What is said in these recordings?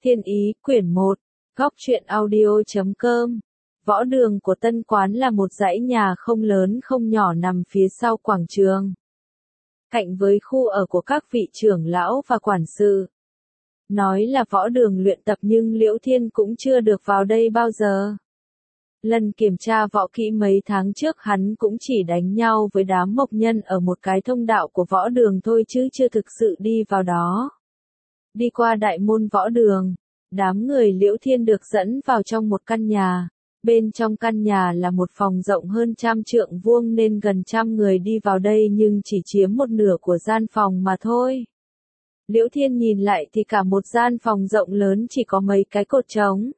Thiên Ý, quyển 1, Góc truyện audio.com. Võ đường của Tân Quán là một dãy nhà không lớn không nhỏ nằm phía sau quảng trường, cạnh với khu ở của các vị trưởng lão và quản sự. Nói là võ đường luyện tập nhưng Liễu Thiên cũng chưa được vào đây bao giờ. Lần kiểm tra võ kỹ mấy tháng trước hắn cũng chỉ đánh nhau với đám mộc nhân ở một cái thông đạo của võ đường thôi chứ chưa thực sự đi vào đó. Đi qua đại môn võ đường, đám người Liễu Thiên được dẫn vào trong một căn nhà. Bên trong căn nhà là một phòng rộng hơn 100 trượng vuông nên gần 100 người đi vào đây nhưng chỉ chiếm một nửa của gian phòng mà thôi. Liễu Thiên nhìn lại thì cả một gian phòng rộng lớn chỉ có mấy cái cột trống.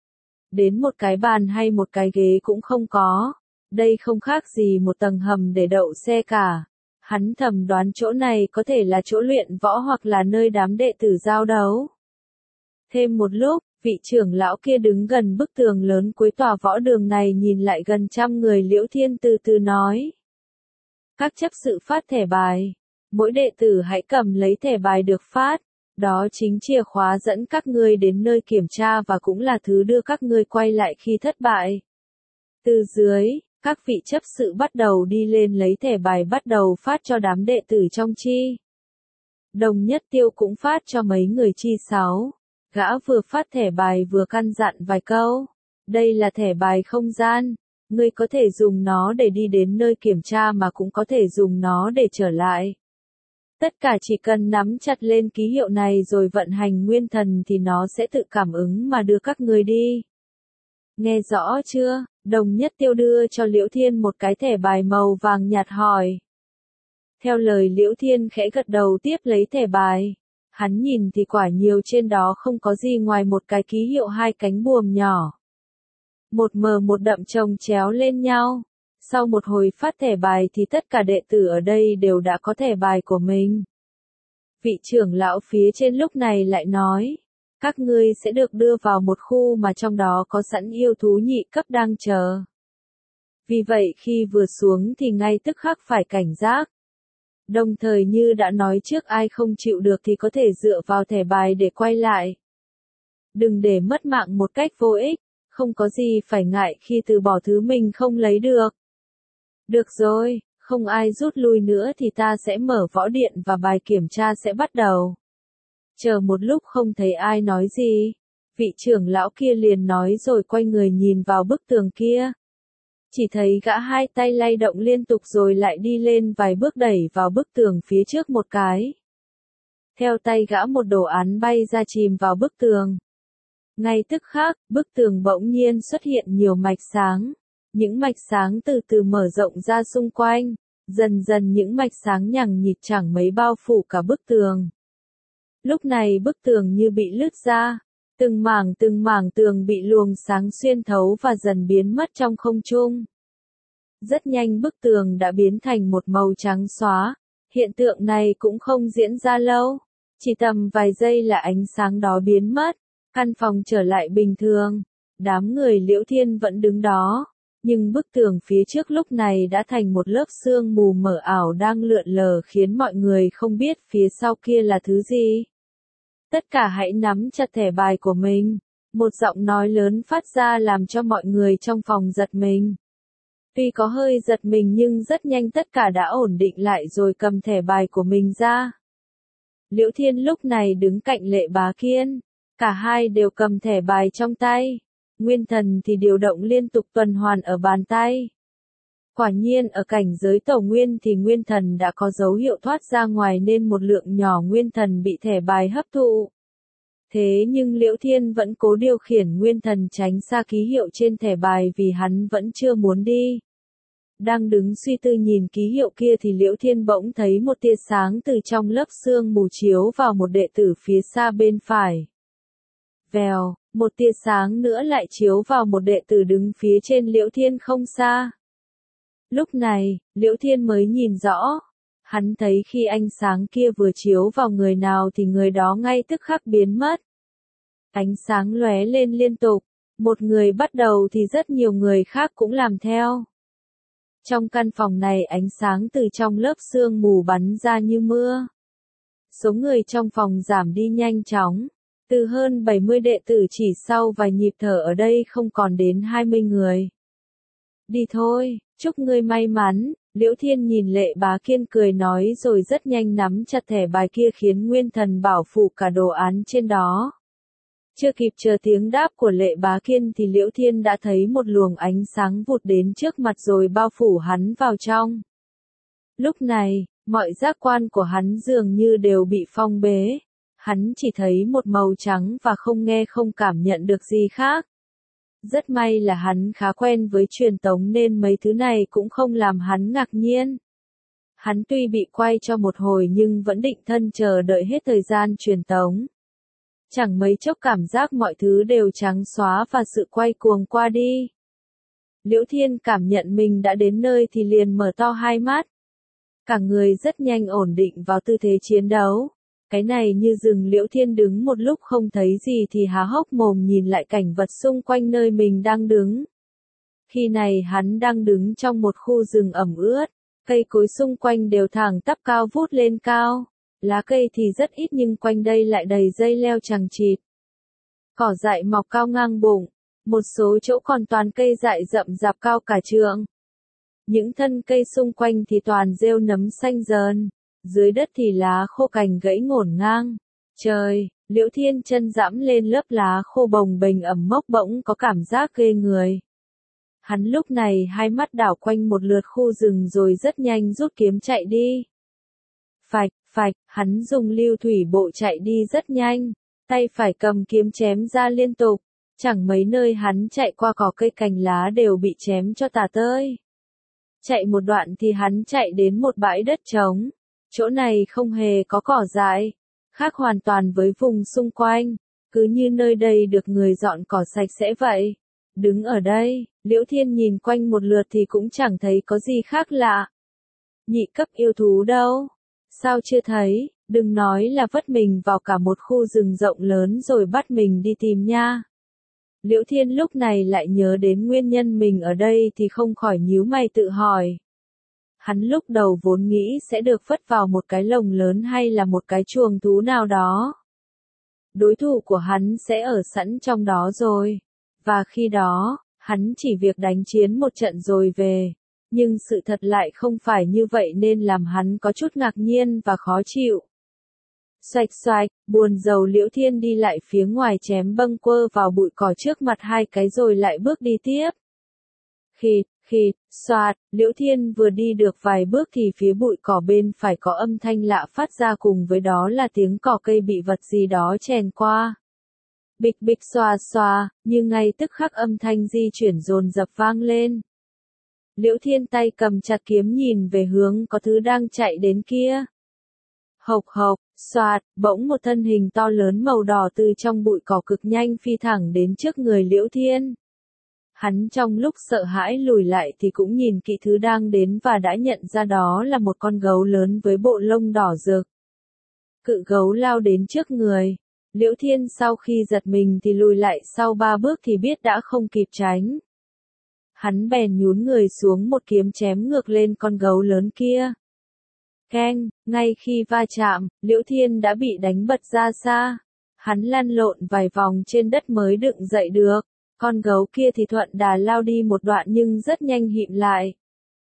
Đến một cái bàn hay một cái ghế cũng không có. Đây không khác gì một tầng hầm để đậu xe cả. Hắn thầm đoán chỗ này có thể là chỗ luyện võ hoặc là nơi đám đệ tử giao đấu. Thêm một lúc, vị trưởng lão kia đứng gần bức tường lớn cuối tòa võ đường này nhìn lại gần 100 người Liễu Thiên từ từ nói. Các chấp sự phát thẻ bài. Mỗi đệ tử hãy cầm lấy thẻ bài được phát. Đó chính chìa khóa dẫn các ngươi đến nơi kiểm tra và cũng là thứ đưa các ngươi quay lại khi thất bại. Từ dưới, các vị chấp sự bắt đầu đi lên lấy thẻ bài bắt đầu phát cho đám đệ tử trong chi. Đồng Nhất Tiêu cũng phát cho mấy người chi 6. Gã vừa phát thẻ bài vừa căn dặn vài câu. Đây là thẻ bài không gian. Ngươi có thể dùng nó để đi đến nơi kiểm tra mà cũng có thể dùng nó để trở lại. Tất cả chỉ cần nắm chặt lên ký hiệu này rồi vận hành nguyên thần thì nó sẽ tự cảm ứng mà đưa các ngươi đi. Nghe rõ chưa? Đồng Nhất Tiêu đưa cho Liễu Thiên một cái thẻ bài màu vàng nhạt hỏi. Theo lời Liễu Thiên khẽ gật đầu tiếp lấy thẻ bài. Hắn nhìn thì quả nhiều trên đó không có gì ngoài một cái ký hiệu 2 cánh buồm nhỏ. Một mờ một đậm chồng chéo lên nhau. Sau một hồi phát thẻ bài thì tất cả đệ tử ở đây đều đã có thẻ bài của mình. Vị trưởng lão phía trên lúc này lại nói. Các ngươi sẽ được đưa vào một khu mà trong đó có sẵn yêu thú nhị cấp đang chờ. Vì vậy khi vừa xuống thì ngay tức khắc phải cảnh giác. Đồng thời như đã nói trước ai không chịu được thì có thể dựa vào thẻ bài để quay lại. Đừng để mất mạng một cách vô ích, không có gì phải ngại khi từ bỏ thứ mình không lấy được. Được rồi, không ai rút lui nữa thì ta sẽ mở võ điện và bài kiểm tra sẽ bắt đầu. Chờ một lúc không thấy ai nói gì, vị trưởng lão kia liền nói rồi quay người nhìn vào bức tường kia. Chỉ thấy gã hai tay lay động liên tục rồi lại đi lên vài bước đẩy vào bức tường phía trước một cái. Theo tay gã một đồ án bay ra chìm vào bức tường. Ngay tức khắc, bức tường bỗng nhiên xuất hiện nhiều mạch sáng. Những mạch sáng từ từ mở rộng ra xung quanh. Dần dần những mạch sáng nhằng nhịt chẳng mấy bao phủ cả bức tường. Lúc này bức tường như bị lướt ra. Từng mảng tường bị luồng sáng xuyên thấu và dần biến mất trong không trung. Rất nhanh bức tường đã biến thành một màu trắng xóa. Hiện tượng này cũng không diễn ra lâu. Chỉ tầm vài giây là ánh sáng đó biến mất. Căn phòng trở lại bình thường. Đám người Liễu Thiên vẫn đứng đó. Nhưng bức tường phía trước lúc này đã thành một lớp sương mù mờ ảo đang lượn lờ khiến mọi người không biết phía sau kia là thứ gì. Tất cả hãy nắm chặt thẻ bài của mình. Một giọng nói lớn phát ra làm cho mọi người trong phòng giật mình. Tuy có hơi giật mình nhưng rất nhanh tất cả đã ổn định lại rồi cầm thẻ bài của mình ra. Liễu Thiên lúc này đứng cạnh Lệ Bá Kiên. Cả hai đều cầm thẻ bài trong tay. Nguyên thần thì điều động liên tục tuần hoàn ở bàn tay. Quả nhiên ở cảnh giới tổ nguyên thì nguyên thần đã có dấu hiệu thoát ra ngoài nên một lượng nhỏ nguyên thần bị thẻ bài hấp thụ. Thế nhưng Liễu Thiên vẫn cố điều khiển nguyên thần tránh xa ký hiệu trên thẻ bài vì hắn vẫn chưa muốn đi. Đang đứng suy tư nhìn ký hiệu kia thì Liễu Thiên bỗng thấy một tia sáng từ trong lớp sương mù chiếu vào một đệ tử phía xa bên phải. Vèo, một tia sáng nữa lại chiếu vào một đệ tử đứng phía trên Liễu Thiên không xa. Lúc này, Liễu Thiên mới nhìn rõ. Hắn thấy khi ánh sáng kia vừa chiếu vào người nào thì người đó ngay tức khắc biến mất. Ánh sáng lóe lên liên tục. Một người bắt đầu thì rất nhiều người khác cũng làm theo. Trong căn phòng này ánh sáng từ trong lớp sương mù bắn ra như mưa. Số người trong phòng giảm đi nhanh chóng. Từ hơn 70 đệ tử chỉ sau vài nhịp thở ở đây không còn đến 20 người. Đi thôi, chúc ngươi may mắn, Liễu Thiên nhìn Lệ Bá Kiên cười nói rồi rất nhanh nắm chặt thẻ bài kia khiến nguyên thần bảo phủ cả đồ án trên đó. Chưa kịp chờ tiếng đáp của Lệ Bá Kiên thì Liễu Thiên đã thấy một luồng ánh sáng vụt đến trước mặt rồi bao phủ hắn vào trong. Lúc này, mọi giác quan của hắn dường như đều bị phong bế. Hắn chỉ thấy một màu trắng và không nghe không cảm nhận được gì khác. Rất may là hắn khá quen với truyền tống nên mấy thứ này cũng không làm hắn ngạc nhiên. Hắn tuy bị quay cho một hồi nhưng vẫn định thân chờ đợi hết thời gian truyền tống. Chẳng mấy chốc cảm giác mọi thứ đều trắng xóa và sự quay cuồng qua đi. Liễu Thiên cảm nhận mình đã đến nơi thì liền mở to hai mắt. Cả người rất nhanh ổn định vào tư thế chiến đấu. Cái này như rừng. Liễu Thiên đứng một lúc không thấy gì thì há hốc mồm nhìn lại cảnh vật xung quanh nơi mình đang đứng. Khi này hắn đang đứng trong một khu rừng ẩm ướt, cây cối xung quanh đều thẳng tắp cao vút lên cao. Lá cây thì rất ít nhưng quanh đây lại đầy dây leo chằng chịt. Cỏ dại mọc cao ngang bụng, một số chỗ còn toàn cây dại rậm rạp cao cả trượng. Những thân cây xung quanh thì toàn rêu nấm xanh dờn, dưới đất thì lá khô cành gãy ngổn ngang. Trời, Liễu Thiên chân dẫm lên lớp lá khô bồng bềnh ẩm mốc bỗng có cảm giác ghê người. Hắn lúc này hai mắt đảo quanh một lượt khu rừng rồi rất nhanh rút kiếm chạy đi. Phạch, phạch, hắn dùng lưu thủy bộ chạy đi rất nhanh, tay phải cầm kiếm chém ra liên tục, chẳng mấy nơi hắn chạy qua cỏ cây cành lá đều bị chém cho tả tơi. Chạy một đoạn thì hắn chạy đến một bãi đất trống, chỗ này không hề có cỏ dại, khác hoàn toàn với vùng xung quanh, cứ như nơi đây được người dọn cỏ sạch sẽ vậy. Đứng ở đây, Liễu Thiên nhìn quanh một lượt thì cũng chẳng thấy có gì khác lạ. Nhị cấp yêu thú đâu? Sao chưa thấy, đừng nói là vất mình vào cả một khu rừng rộng lớn rồi bắt mình đi tìm nha. Liễu Thiên lúc này lại nhớ đến nguyên nhân mình ở đây thì không khỏi nhíu mày tự hỏi. Hắn lúc đầu vốn nghĩ sẽ được vất vào một cái lồng lớn hay là một cái chuồng thú nào đó. Đối thủ của hắn sẽ ở sẵn trong đó rồi. Và khi đó, hắn chỉ việc đánh chiến một trận rồi về. Nhưng sự thật lại không phải như vậy nên làm hắn có chút ngạc nhiên và khó chịu. Xoạch xoạch, buồn rầu Liễu Thiên đi lại phía ngoài chém bâng quơ vào bụi cỏ trước mặt hai cái rồi lại bước đi tiếp. Khịt, khịt, xoạt, Liễu Thiên vừa đi được vài bước thì phía bụi cỏ bên phải có âm thanh lạ phát ra cùng với đó là tiếng cỏ cây bị vật gì đó chèn qua. Bịch bịch xoa xoa, như ngay tức khắc âm thanh di chuyển dồn dập vang lên. Liễu Thiên tay cầm chặt kiếm nhìn về hướng có thứ đang chạy đến kia. Hộc hộc, xoạt, bỗng một thân hình to lớn màu đỏ từ trong bụi cỏ cực nhanh phi thẳng đến trước người Liễu Thiên. Hắn trong lúc sợ hãi lùi lại thì cũng nhìn kỹ thứ đang đến và đã nhận ra đó là một con gấu lớn với bộ lông đỏ rực. Cự gấu lao đến trước người. Liễu Thiên sau khi giật mình thì lùi lại sau 3 bước thì biết đã không kịp tránh. Hắn bèn nhún người xuống một kiếm chém ngược lên con gấu lớn kia. Keng, ngay khi va chạm, Liễu Thiên đã bị đánh bật ra xa. Hắn lăn lộn vài vòng trên đất mới đựng dậy được. Con gấu kia thì thuận đà lao đi một đoạn nhưng rất nhanh hịm lại.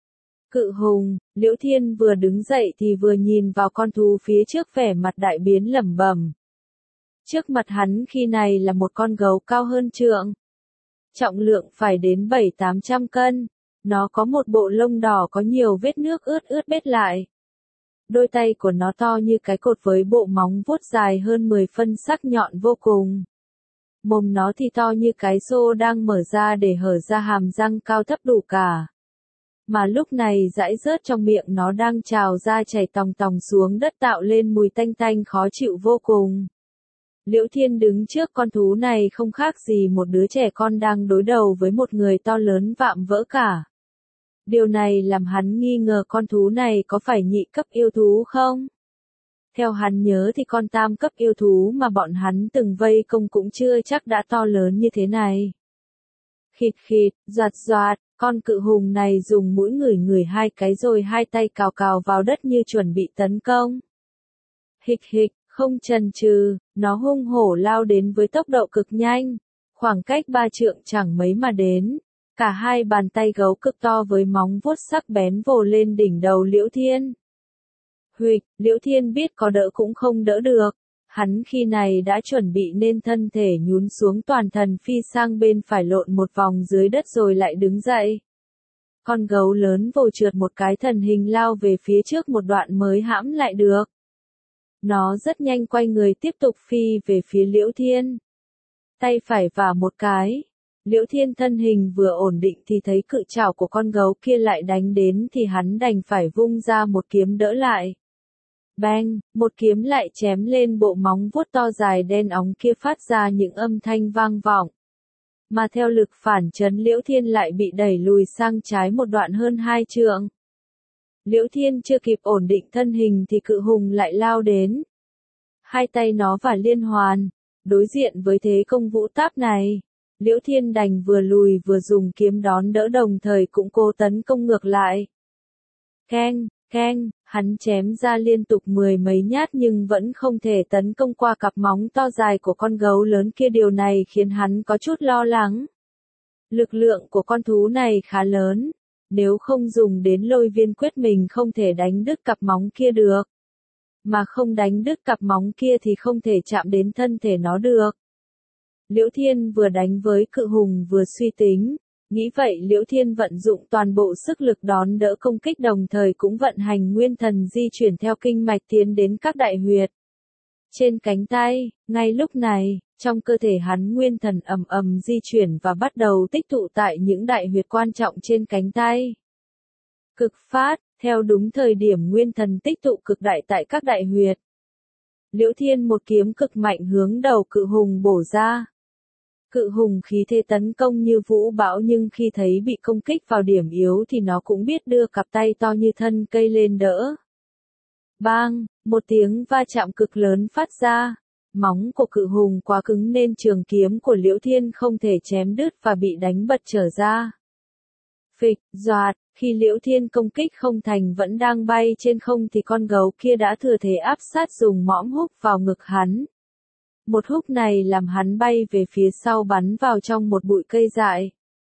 Cự hùng, Liễu Thiên vừa đứng dậy thì vừa nhìn vào con thú phía trước vẻ mặt đại biến lẩm bẩm. Trước mặt hắn khi này là một con gấu cao hơn trượng. Trọng lượng phải đến 700-800 cân. Nó có một bộ lông đỏ có nhiều vết nước ướt bết lại. Đôi tay của nó to như cái cột với bộ móng vuốt dài hơn 10 phân sắc nhọn vô cùng. Mồm nó thì to như cái xô đang mở ra để hở ra hàm răng cao thấp đủ cả. Mà lúc này dãi rớt trong miệng nó đang trào ra chảy tòng tòng xuống đất tạo lên mùi tanh tanh khó chịu vô cùng. Liễu Thiên đứng trước con thú này không khác gì một đứa trẻ con đang đối đầu với một người to lớn vạm vỡ cả. Điều này làm hắn nghi ngờ con thú này có phải nhị cấp yêu thú không? Theo hắn nhớ thì con tam cấp yêu thú mà bọn hắn từng vây công cũng chưa chắc đã to lớn như thế này. Khịt khịt, doạt doạt, con cự hùng này dùng mũi ngửi hai cái rồi hai tay cào cào vào đất như chuẩn bị tấn công. Hịch hịch, Không chần chừ, nó hung hổ lao đến với tốc độ cực nhanh, khoảng cách 3 trượng chẳng mấy mà đến. Cả hai bàn tay gấu cực to với móng vuốt sắc bén vồ lên đỉnh đầu Liễu Thiên. Huỵch, Liễu Thiên biết có đỡ cũng không đỡ được. Hắn khi này đã chuẩn bị nên thân thể nhún xuống, toàn thần phi sang bên phải lộn một vòng dưới đất rồi lại đứng dậy. Con gấu lớn vồ trượt một cái thần hình lao về phía trước một đoạn mới hãm lại được. Nó rất nhanh quay người tiếp tục phi về phía Liễu Thiên. Tay phải vả một cái. Liễu Thiên thân hình vừa ổn định thì thấy cự trảo của con gấu kia lại đánh đến thì hắn đành phải vung ra một kiếm đỡ lại. Bang, một kiếm lại chém lên bộ móng vuốt to dài đen óng kia phát ra những âm thanh vang vọng. Mà theo lực phản chấn Liễu Thiên lại bị đẩy lùi sang trái một đoạn hơn 2 trượng. Liễu Thiên chưa kịp ổn định thân hình thì cự hùng lại lao đến. Hai tay nó vả liên hoàn, đối diện với thế công vũ táp này. Liễu Thiên đành vừa lùi vừa dùng kiếm đón đỡ, đồng thời cũng cố tấn công ngược lại. Keng, keng, hắn chém ra liên tục 10 mấy nhát nhưng vẫn không thể tấn công qua cặp móng to dài của con gấu lớn kia, điều này khiến hắn có chút lo lắng. Lực lượng của con thú này khá lớn, nếu không dùng đến Lôi Viên Quyết mình không thể đánh đứt cặp móng kia được. Mà không đánh đứt cặp móng kia thì không thể chạm đến thân thể nó được. Liễu Thiên vừa đánh với cự hùng vừa suy tính, nghĩ vậy Liễu Thiên vận dụng toàn bộ sức lực đón đỡ công kích, đồng thời cũng vận hành nguyên thần di chuyển theo kinh mạch tiến đến các đại huyệt. Trên cánh tay, ngay lúc này, trong cơ thể hắn nguyên thần ầm ầm di chuyển và bắt đầu tích tụ tại những đại huyệt quan trọng trên cánh tay. Cực phát, theo đúng thời điểm nguyên thần tích tụ cực đại tại các đại huyệt. Liễu Thiên một kiếm cực mạnh hướng đầu cự hùng bổ ra. Cự hùng khí thế tấn công như vũ bão, nhưng khi thấy bị công kích vào điểm yếu thì nó cũng biết đưa cặp tay to như thân cây lên đỡ. Bang, một tiếng va chạm cực lớn phát ra. Móng của cự hùng quá cứng nên trường kiếm của Liễu Thiên không thể chém đứt và bị đánh bật trở ra. Phịch, doạt, khi Liễu Thiên công kích không thành vẫn đang bay trên không thì con gấu kia đã thừa thế áp sát dùng mõm húc vào ngực hắn. Một húc này làm hắn bay về phía sau, bắn vào trong một bụi cây dại.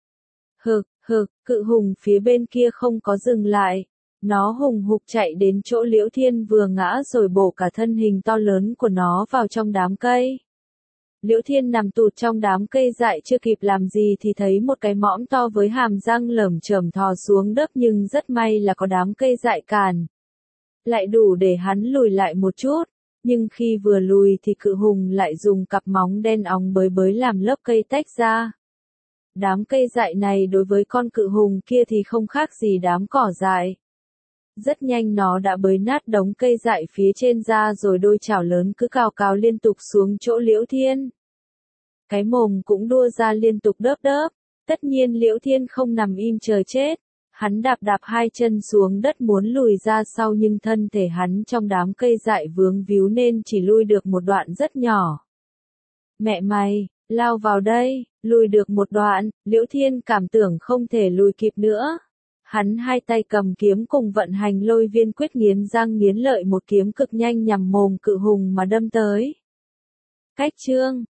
Hực, cự hùng phía bên kia không có dừng lại. Nó hùng hục chạy đến chỗ Liễu Thiên vừa ngã rồi bổ cả thân hình to lớn của nó vào trong đám cây. Liễu Thiên nằm tụt trong đám cây dại chưa kịp làm gì thì thấy một cái mõm to với hàm răng lởm chởm thò xuống đất, nhưng rất may là có đám cây dại cản. Lại đủ để hắn lùi lại một chút, nhưng khi vừa lùi thì cự hùng lại dùng cặp móng đen óng bới bới làm lớp cây tách ra. Đám cây dại này đối với con cự hùng kia thì không khác gì đám cỏ dại. Rất nhanh nó đã bới nát đống cây dại phía trên ra, rồi đôi chảo lớn cứ cào cào liên tục xuống chỗ Liễu Thiên. Cái mồm cũng đua ra liên tục đớp đớp. Tất nhiên Liễu Thiên không nằm im chờ chết. Hắn đạp đạp hai chân xuống đất muốn lùi ra sau, nhưng thân thể hắn trong đám cây dại vướng víu nên chỉ lui được một đoạn rất nhỏ. Mẹ mày, lao vào đây, lùi được một đoạn, Liễu Thiên cảm tưởng không thể lùi kịp nữa. Hắn hai tay cầm kiếm cùng vận hành Lôi Viên Quyết, nghiến răng nghiến lợi một kiếm cực nhanh nhằm mồm cự hùng mà đâm tới. Cách chương